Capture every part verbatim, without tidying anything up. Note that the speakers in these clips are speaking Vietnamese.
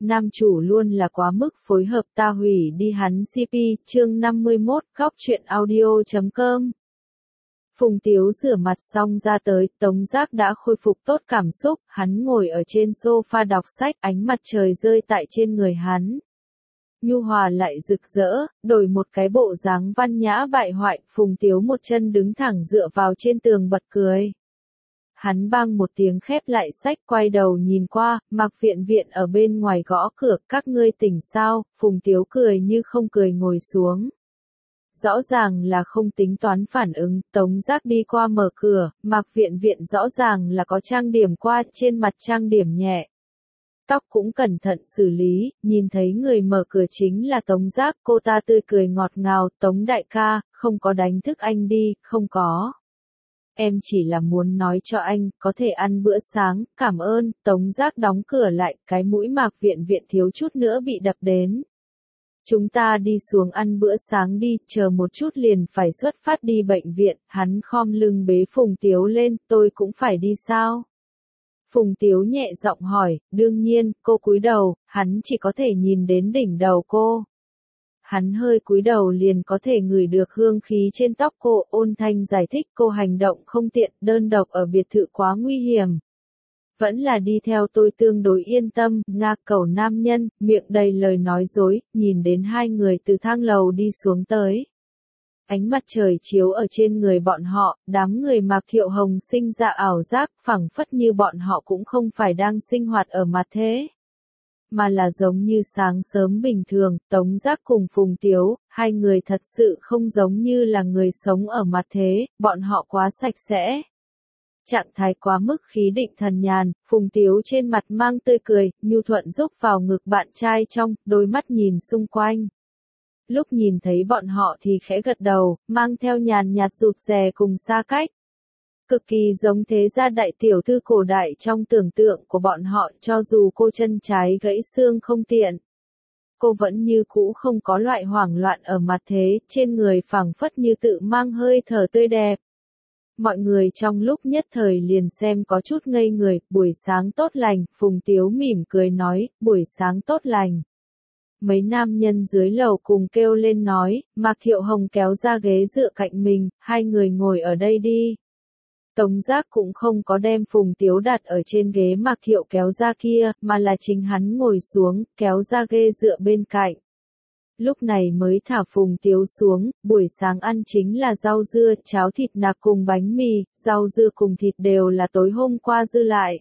nam chủ luôn là quá mức phối hợp ta hủy đi hắn xê pê, chương năm mươi mốt, góc truyện audio chấm com. Phùng Tiếu rửa mặt xong ra tới, Tống Giác đã khôi phục tốt cảm xúc, hắn ngồi ở trên sofa đọc sách, ánh mặt trời rơi tại trên người hắn. Nhu hòa lại rực rỡ, đổi một cái bộ dáng văn nhã bại hoại, Phùng Tiếu một chân đứng thẳng dựa vào trên tường bật cười. Hắn bang một tiếng khép lại sách, quay đầu nhìn qua, Mạc Viện Viện ở bên ngoài gõ cửa, các ngươi tỉnh sao? Phùng Tiếu cười như không cười ngồi xuống. Rõ ràng là không tính toán phản ứng, Tống Giác đi qua mở cửa, Mạc Viện Viện rõ ràng là có trang điểm qua, trên mặt trang điểm nhẹ. Tóc cũng cẩn thận xử lý, nhìn thấy người mở cửa chính là Tống Giác, cô ta tươi cười ngọt ngào, Tống đại ca, không có đánh thức anh đi, không có. Em chỉ là muốn nói cho anh, có thể ăn bữa sáng, cảm ơn, Tống Giác đóng cửa lại, cái mũi Mạc Viện Viện thiếu chút nữa bị đập đến. Chúng ta đi xuống ăn bữa sáng đi, chờ một chút liền phải xuất phát đi bệnh viện, hắn khom lưng bế Phùng Tiếu lên, tôi cũng phải đi sao? Phùng Tiếu nhẹ giọng hỏi, đương nhiên, cô cúi đầu, hắn chỉ có thể nhìn đến đỉnh đầu cô. Hắn hơi cúi đầu liền có thể ngửi được hương khí trên tóc cô, ôn thanh giải thích cô hành động không tiện, đơn độc ở biệt thự quá nguy hiểm. Vẫn là đi theo tôi tương đối yên tâm, Nga cẩu nam nhân, miệng đầy lời nói dối, nhìn đến hai người từ thang lầu đi xuống tới. Ánh mặt trời chiếu ở trên người bọn họ, đám người Mạc Thiệu Hồng sinh ra ảo giác, phẳng phất như bọn họ cũng không phải đang sinh hoạt ở mặt thế. Mà là giống như sáng sớm bình thường, Tống Giác cùng Phùng Tiếu, hai người thật sự không giống như là người sống ở mặt thế, bọn họ quá sạch sẽ. Trạng thái quá mức khí định thần nhàn, Phùng Tiếu trên mặt mang tươi cười, nhu thuận giúp vào ngực bạn trai trong, đôi mắt nhìn xung quanh. Lúc nhìn thấy bọn họ thì khẽ gật đầu, mang theo nhàn nhạt rụt rè cùng xa cách. Cực kỳ giống thế gia đại tiểu thư cổ đại trong tưởng tượng của bọn họ, cho dù cô chân trái gãy xương không tiện. Cô vẫn như cũ không có loại hoảng loạn ở mặt thế, trên người phảng phất như tự mang hơi thở tươi đẹp. Mọi người trong lúc nhất thời liền xem có chút ngây người, buổi sáng tốt lành, Phùng Tiếu mỉm cười nói, buổi sáng tốt lành. Mấy nam nhân dưới lầu cùng kêu lên nói, Mạc Thiệu Hồng kéo ra ghế dựa cạnh mình, hai người ngồi ở đây đi. Tống Giác cũng không có đem Phùng Tiếu đặt ở trên ghế Mạc Thiệu kéo ra kia, mà là chính hắn ngồi xuống, kéo ra ghế dựa bên cạnh. Lúc này mới thả Phùng Tiếu xuống, buổi sáng ăn chính là rau dưa, cháo thịt nạc cùng bánh mì, rau dưa cùng thịt đều là tối hôm qua dư lại.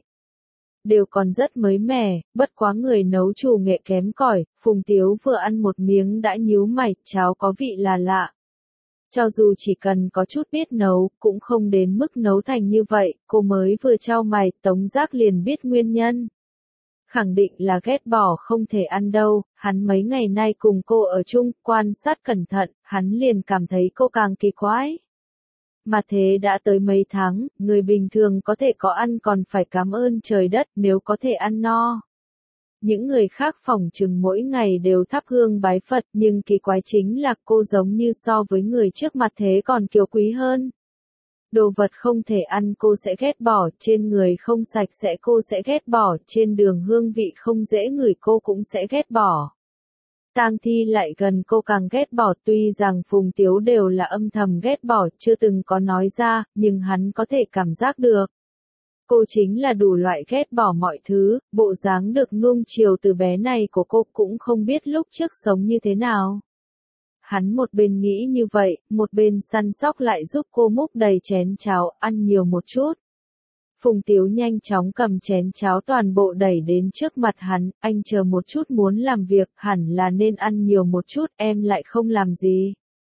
Đều còn rất mới mẻ, bất quá người nấu chủ nghệ kém cỏi, Phùng Tiếu vừa ăn một miếng đã nhíu mày, cháo có vị là lạ. Cho dù chỉ cần có chút biết nấu, cũng không đến mức nấu thành như vậy, cô mới vừa trao mày, Tống Giác liền biết nguyên nhân. Khẳng định là ghét bỏ không thể ăn đâu, hắn mấy ngày nay cùng cô ở chung, quan sát cẩn thận, hắn liền cảm thấy cô càng kỳ quái. Mà thế đã tới mấy tháng, người bình thường có thể có ăn còn phải cảm ơn trời đất nếu có thể ăn no. Những người khác phỏng chừng mỗi ngày đều thắp hương bái Phật, nhưng kỳ quái chính là cô giống như so với người trước mặt thế còn kiêu quý hơn. Đồ vật không thể ăn cô sẽ ghét bỏ, trên người không sạch sẽ cô sẽ ghét bỏ, trên đường hương vị không dễ ngửi cô cũng sẽ ghét bỏ. Tang Thi lại gần cô càng ghét bỏ, tuy rằng Phùng Tiếu đều là âm thầm ghét bỏ, chưa từng có nói ra, nhưng hắn có thể cảm giác được. Cô chính là đủ loại ghét bỏ mọi thứ, bộ dáng được nuông chiều từ bé này của cô cũng không biết lúc trước sống như thế nào. Hắn một bên nghĩ như vậy, một bên săn sóc lại giúp cô múc đầy chén cháo, ăn nhiều một chút. Phùng Tiếu nhanh chóng cầm chén cháo toàn bộ đẩy đến trước mặt hắn, anh chờ một chút muốn làm việc, hẳn là nên ăn nhiều một chút, em lại không làm gì.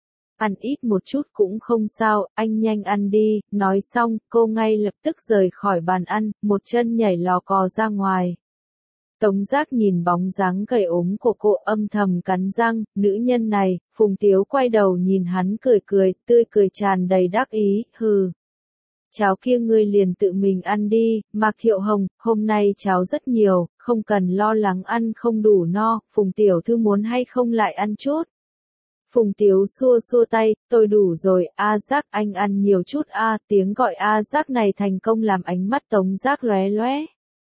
Ăn ít một chút cũng không sao, anh nhanh ăn đi, nói xong, cô ngay lập tức rời khỏi bàn ăn, một chân nhảy lò cò ra ngoài. Tống Giác nhìn bóng dáng gầy ốm của cô âm thầm cắn răng, nữ nhân này, Phùng Tiếu quay đầu nhìn hắn cười cười, tươi cười tràn đầy đắc ý, hừ. Cháo kia ngươi liền tự mình ăn đi, Mạc Thiệu Hồng, hôm nay cháo rất nhiều, không cần lo lắng ăn không đủ no, Phùng tiểu thư muốn hay không lại ăn chút. Phùng Tiếu xua xua tay, tôi đủ rồi, A Giác anh ăn nhiều chút A, tiếng gọi A Giác này thành công làm ánh mắt Tống Giác lóe lóe.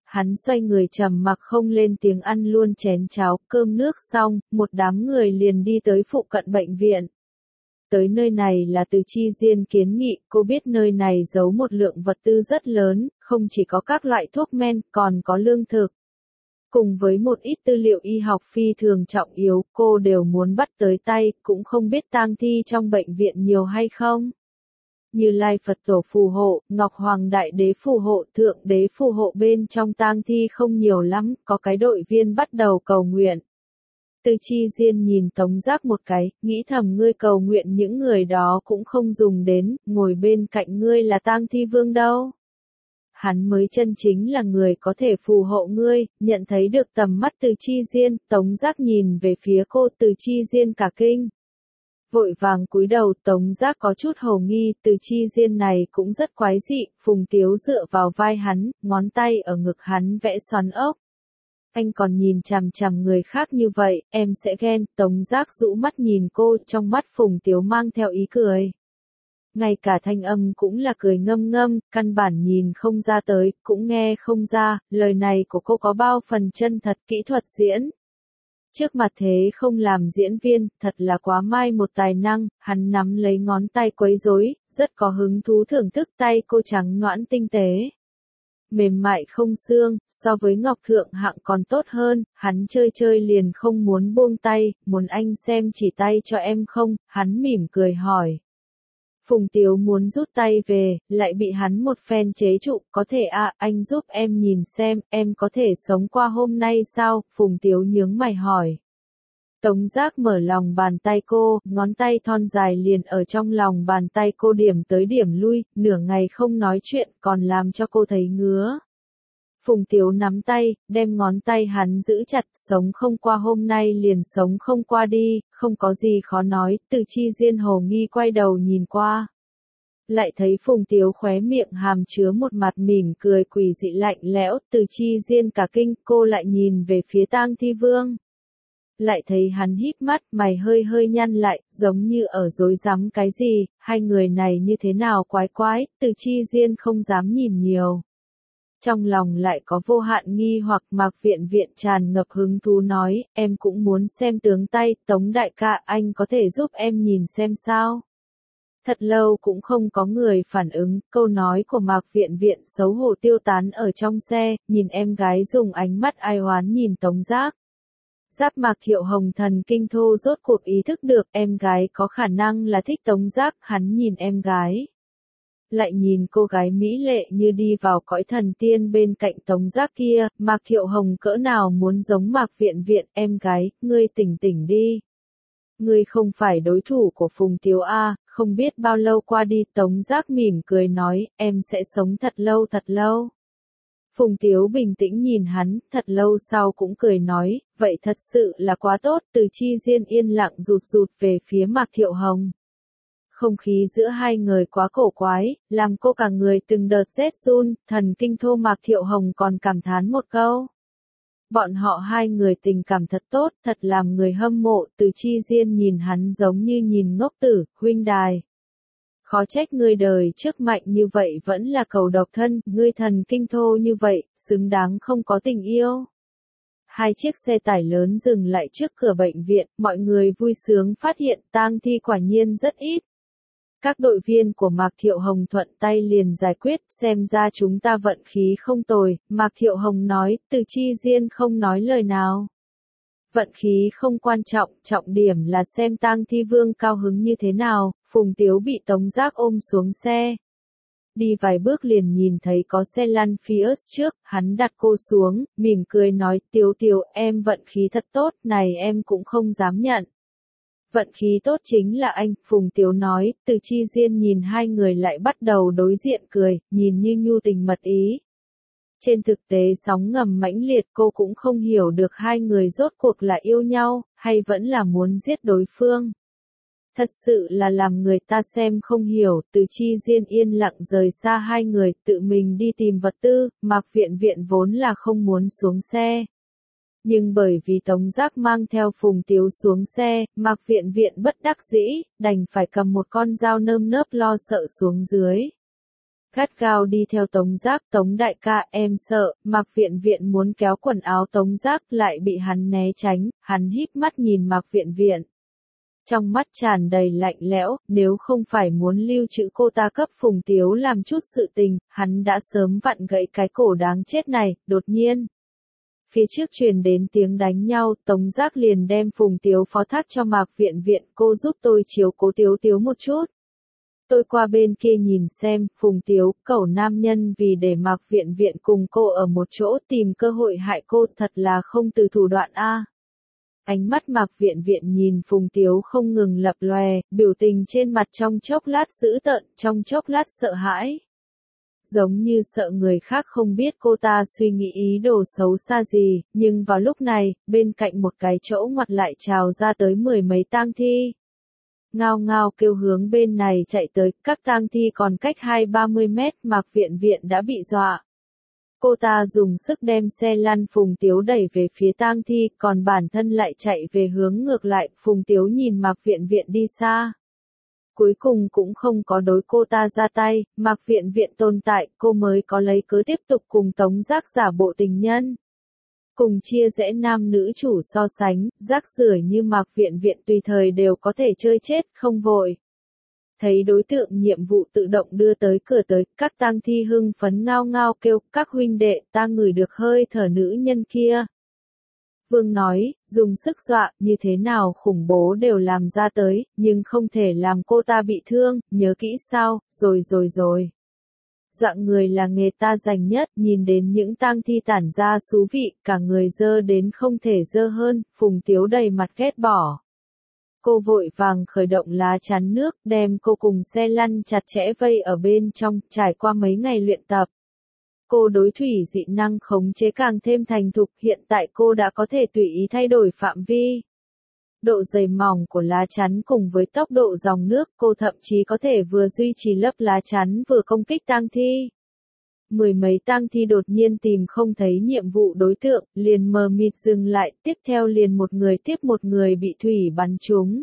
hắn xoay người trầm mặc không lên tiếng ăn luôn chén cháo, cơm nước xong, một đám người liền đi tới phụ cận bệnh viện. Tới nơi này là Từ Chi Diên kiến nghị, cô biết nơi này giấu một lượng vật tư rất lớn, không chỉ có các loại thuốc men, còn có lương thực. Cùng với một ít tư liệu y học phi thường trọng yếu, cô đều muốn bắt tới tay, cũng không biết tang thi trong bệnh viện nhiều hay không. Như Lai Phật Tổ phù hộ, Ngọc Hoàng Đại Đế phù hộ, Thượng Đế phù hộ, bên trong tang thi không nhiều lắm, có cái đội viên bắt đầu cầu nguyện. Từ Chi Diên nhìn Tống Giác một cái, nghĩ thầm ngươi cầu nguyện những người đó cũng không dùng đến, ngồi bên cạnh ngươi là tang thi vương đâu. Hắn mới chân chính là người có thể phù hộ ngươi, nhận thấy được tầm mắt Từ Chi Diên, Tống Giác nhìn về phía cô, Từ Chi Diên cả kinh. Vội vàng cúi đầu, Tống Giác có chút hồ nghi, Từ Chi Diên này cũng rất quái dị, Phùng Tiếu dựa vào vai hắn, ngón tay ở ngực hắn vẽ xoắn ốc. Anh còn nhìn chằm chằm người khác như vậy, em sẽ ghen, Tống Giác rũ mắt nhìn cô, trong mắt Phùng Tiếu mang theo ý cười. Ngay cả thanh âm cũng là cười ngâm ngâm, căn bản nhìn không ra tới, cũng nghe không ra, lời này của cô có bao phần chân thật kỹ thuật diễn. Trước mặt thế không làm diễn viên, thật là quá mai một tài năng, hắn nắm lấy ngón tay quấy rối, rất có hứng thú thưởng thức tay cô trắng nõn tinh tế. Mềm mại không xương, so với ngọc thượng hạng còn tốt hơn, hắn chơi chơi liền không muốn buông tay, muốn anh xem chỉ tay cho em không, hắn mỉm cười hỏi. Phùng Tiếu muốn rút tay về, lại bị hắn một phen chế trụ, có thể à, anh giúp em nhìn xem, em có thể sống qua hôm nay sao, Phùng Tiếu nhướng mày hỏi. Tống Giác mở lòng bàn tay cô, ngón tay thon dài liền ở trong lòng bàn tay cô điểm tới điểm lui, nửa ngày không nói chuyện, còn làm cho cô thấy ngứa. Phùng Tiếu nắm tay, đem ngón tay hắn giữ chặt, sống không qua hôm nay liền sống không qua đi, không có gì khó nói, Từ Chi Diên hồ nghi quay đầu nhìn qua. Lại thấy Phùng Tiếu khóe miệng hàm chứa một mặt mỉm cười quỷ dị lạnh lẽo, Từ Chi Diên cả kinh, cô lại nhìn về phía Tang Thi Vương. Lại thấy hắn híp mắt, mày hơi hơi nhăn lại, giống như ở rối rắm cái gì, hai người này như thế nào quái quái, Từ Chi Diên không dám nhìn nhiều. Trong lòng lại có vô hạn nghi hoặc, Mạc Viện Viện tràn ngập hứng thú nói, em cũng muốn xem tướng tay, Tống đại ca, anh có thể giúp em nhìn xem sao. Thật lâu cũng không có người phản ứng, câu nói của Mạc Viện Viện xấu hổ tiêu tán ở trong xe, nhìn em gái dùng ánh mắt ai oán nhìn Tống Giác. Giáp Mạc Hiệu Hồng thần kinh thô rốt cuộc ý thức được em gái có khả năng là thích Tống Giác, hắn nhìn em gái. Lại nhìn cô gái mỹ lệ như đi vào cõi thần tiên bên cạnh Tống Giác kia, Mạc Hiệu Hồng cỡ nào muốn giống Mạc Viện Viện, em gái, ngươi tỉnh tỉnh đi. Ngươi không phải đối thủ của Phùng Tiếu A, không biết bao lâu qua đi, Tống Giác mỉm cười nói, em sẽ sống thật lâu thật lâu. Phùng Tiếu bình tĩnh nhìn hắn, thật lâu sau cũng cười nói, vậy thật sự là quá tốt, Từ Chi Diên yên lặng rụt rụt về phía Mạc Hiệu Hồng. Không khí giữa hai người quá cổ quái, làm cô cả người từng đợt rét run, thần kinh thô Mạc Hiệu Hồng còn cảm thán một câu. Bọn họ hai người tình cảm thật tốt, thật làm người hâm mộ, Từ Chi Diên nhìn hắn giống như nhìn ngốc tử, huynh đài. Khó trách ngươi đời trước mạnh như vậy vẫn là cầu độc thân, ngươi thần kinh thô như vậy, xứng đáng không có tình yêu. Hai chiếc xe tải lớn dừng lại trước cửa bệnh viện, mọi người vui sướng phát hiện tang thi quả nhiên rất ít. Các đội viên của Mạc Hiệu Hồng thuận tay liền giải quyết, xem ra chúng ta vận khí không tồi, Mạc Hiệu Hồng nói, Từ Chi Diên không nói lời nào. Vận khí không quan trọng, trọng điểm là xem Tang Thi Vương cao hứng như thế nào, Phùng Tiếu bị Tống Giác ôm xuống xe. Đi vài bước liền nhìn thấy có xe lăn phía trước, hắn đặt cô xuống, mỉm cười nói, Tiếu Tiếu, em vận khí thật tốt, này em cũng không dám nhận. Vận khí tốt chính là anh, Phùng Tiếu nói, Từ Chi Diên nhìn hai người lại bắt đầu đối diện cười, nhìn như nhu tình mật ý. Trên thực tế sóng ngầm mãnh liệt, cô cũng không hiểu được hai người rốt cuộc là yêu nhau, hay vẫn là muốn giết đối phương. Thật sự là làm người ta xem không hiểu, Từ Chi Diên yên lặng rời xa hai người, tự mình đi tìm vật tư, Mạc Viện Viện vốn là không muốn xuống xe. Nhưng bởi vì Tống Giác mang theo Phùng Tiếu xuống xe, Mạc Viện Viện bất đắc dĩ, đành phải cầm một con dao nơm nớp lo sợ xuống dưới. gắt gao đi theo Tống Giác. Tống đại ca, em sợ. Mạc Viện Viện muốn kéo quần áo Tống Giác lại bị hắn né tránh, hắn híp mắt nhìn Mạc Viện Viện. Trong mắt tràn đầy lạnh lẽo, nếu không phải muốn lưu trữ cô ta cấp Phùng Tiếu làm chút sự tình, hắn đã sớm vặn gãy cái cổ đáng chết này. Đột nhiên, phía trước truyền đến tiếng đánh nhau, Tống Giác liền đem Phùng Tiếu phó thác cho Mạc Viện Viện, cô giúp tôi chiếu cố Tiếu Tiếu một chút. Tôi qua bên kia nhìn xem, Phùng Tiếu, cẩu nam nhân vì để Mạc Viện Viện cùng cô ở một chỗ tìm cơ hội hại cô, thật là không từ thủ đoạn a. Ánh mắt Mạc Viện Viện nhìn Phùng Tiếu không ngừng lập lòe, biểu tình trên mặt trong chốc lát dữ tợn, trong chốc lát sợ hãi. Giống như sợ người khác không biết cô ta suy nghĩ ý đồ xấu xa gì, nhưng vào lúc này, bên cạnh một cái chỗ ngoặt lại trào ra tới mười mấy tang thi. Ngao ngao kêu hướng bên này chạy tới, các tang thi còn cách hai ba mươi mét, Mạc Viện Viện đã bị dọa. Cô ta dùng sức đem xe lăn Phùng Tiếu đẩy về phía tang thi, còn bản thân lại chạy về hướng ngược lại. Phùng Tiếu nhìn Mạc Viện Viện đi xa. Cuối cùng cũng không có đối cô ta ra tay, Mạc Viện Viện tồn tại, cô mới có lấy cớ tiếp tục cùng Tống Giác giả bộ tình nhân. Cùng chia rẽ nam nữ chủ so sánh, rác rưởi như Mạc Viện Viện tùy thời đều có thể chơi chết, không vội. Thấy đối tượng nhiệm vụ tự động đưa tới cửa tới, các tang thi hưng phấn ngao ngao kêu, các huynh đệ, ta ngửi được hơi thở nữ nhân kia. Vương nói, dùng sức dọa, như thế nào khủng bố đều làm ra tới, nhưng không thể làm cô ta bị thương, nhớ kỹ sao, rồi rồi rồi. Dọa người là nghề ta dành nhất, nhìn đến những tang thi tản ra xú vị, cả người dơ đến không thể dơ hơn, Phùng Tiếu đầy mặt ghét bỏ. Cô vội vàng khởi động lá chắn nước, đem cô cùng xe lăn chặt chẽ vây ở bên trong, trải qua mấy ngày luyện tập. Cô đối thủy dị năng khống chế càng thêm thành thục, hiện tại cô đã có thể tùy ý thay đổi phạm vi. Độ dày mỏng của lá chắn cùng với tốc độ dòng nước, cô thậm chí có thể vừa duy trì lớp lá chắn vừa công kích tang thi. Mười mấy tang thi đột nhiên tìm không thấy nhiệm vụ đối tượng, liền mờ mịt dừng lại, tiếp theo liền một người tiếp một người bị thủy bắn trúng.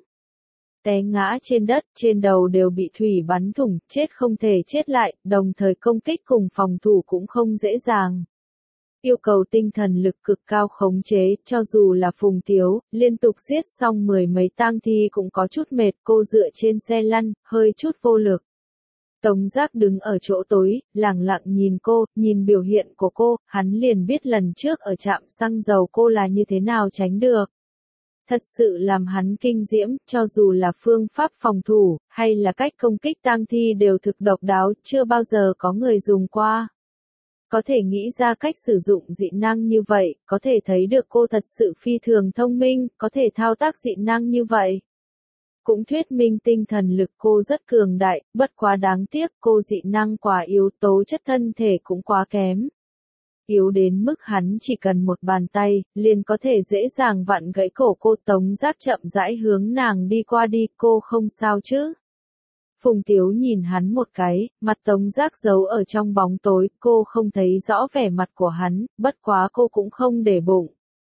Té ngã trên đất, trên đầu đều bị thủy bắn thủng, chết không thể chết lại, đồng thời công kích cùng phòng thủ cũng không dễ dàng. Yêu cầu tinh thần lực cực cao khống chế, cho dù là Phùng Tiếu, liên tục giết xong mười mấy tang thi cũng có chút mệt, cô dựa trên xe lăn, hơi chút vô lực. Tống Giác đứng ở chỗ tối, lẳng lặng nhìn cô, nhìn biểu hiện của cô, hắn liền biết lần trước ở trạm xăng dầu cô là như thế nào tránh được. Thật sự làm hắn kinh diễm, cho dù là phương pháp phòng thủ, hay là cách công kích tang thi đều thực độc đáo, chưa bao giờ có người dùng qua. Có thể nghĩ ra cách sử dụng dị năng như vậy, có thể thấy được cô thật sự phi thường thông minh, có thể thao tác dị năng như vậy. Cũng thuyết minh tinh thần lực cô rất cường đại, bất quá đáng tiếc cô dị năng quá yếu, tố chất thân thể cũng quá kém. Yếu đến mức hắn chỉ cần một bàn tay, liền có thể dễ dàng vặn gãy cổ cô. Tống Giác chậm rãi hướng nàng đi qua đi, cô không sao chứ? Phùng Tiếu nhìn hắn một cái, mặt Tống Giác giấu ở trong bóng tối, cô không thấy rõ vẻ mặt của hắn, bất quá cô cũng không để bụng.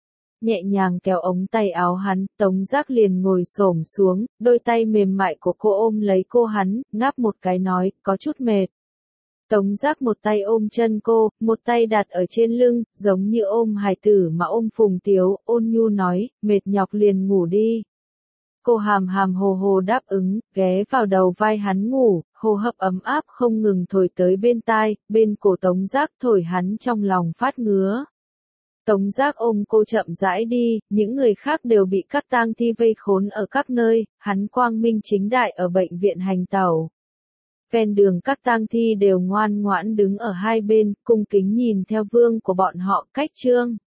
Nhẹ nhàng kéo ống tay áo hắn, Tống Giác liền ngồi xổm xuống, đôi tay mềm mại của cô ôm lấy cô hắn, ngáp một cái nói, có chút mệt. Tống Giác một tay ôm chân cô, một tay đặt ở trên lưng, giống như ôm hài tử mà ôm Phùng Tiếu, ôn nhu nói, mệt nhọc liền ngủ đi. Cô hàm hàm hồ hồ đáp ứng, ghé vào đầu vai hắn ngủ, hô hấp ấm áp không ngừng thổi tới bên tai, bên cổ Tống Giác thổi hắn trong lòng phát ngứa. Tống Giác ôm cô chậm rãi đi, những người khác đều bị các tang thi vây khốn ở các nơi, hắn quang minh chính đại ở bệnh viện hành tẩu. Ven đường các tang thi đều ngoan ngoãn đứng ở hai bên, cung kính nhìn theo vương của bọn họ. Cách chương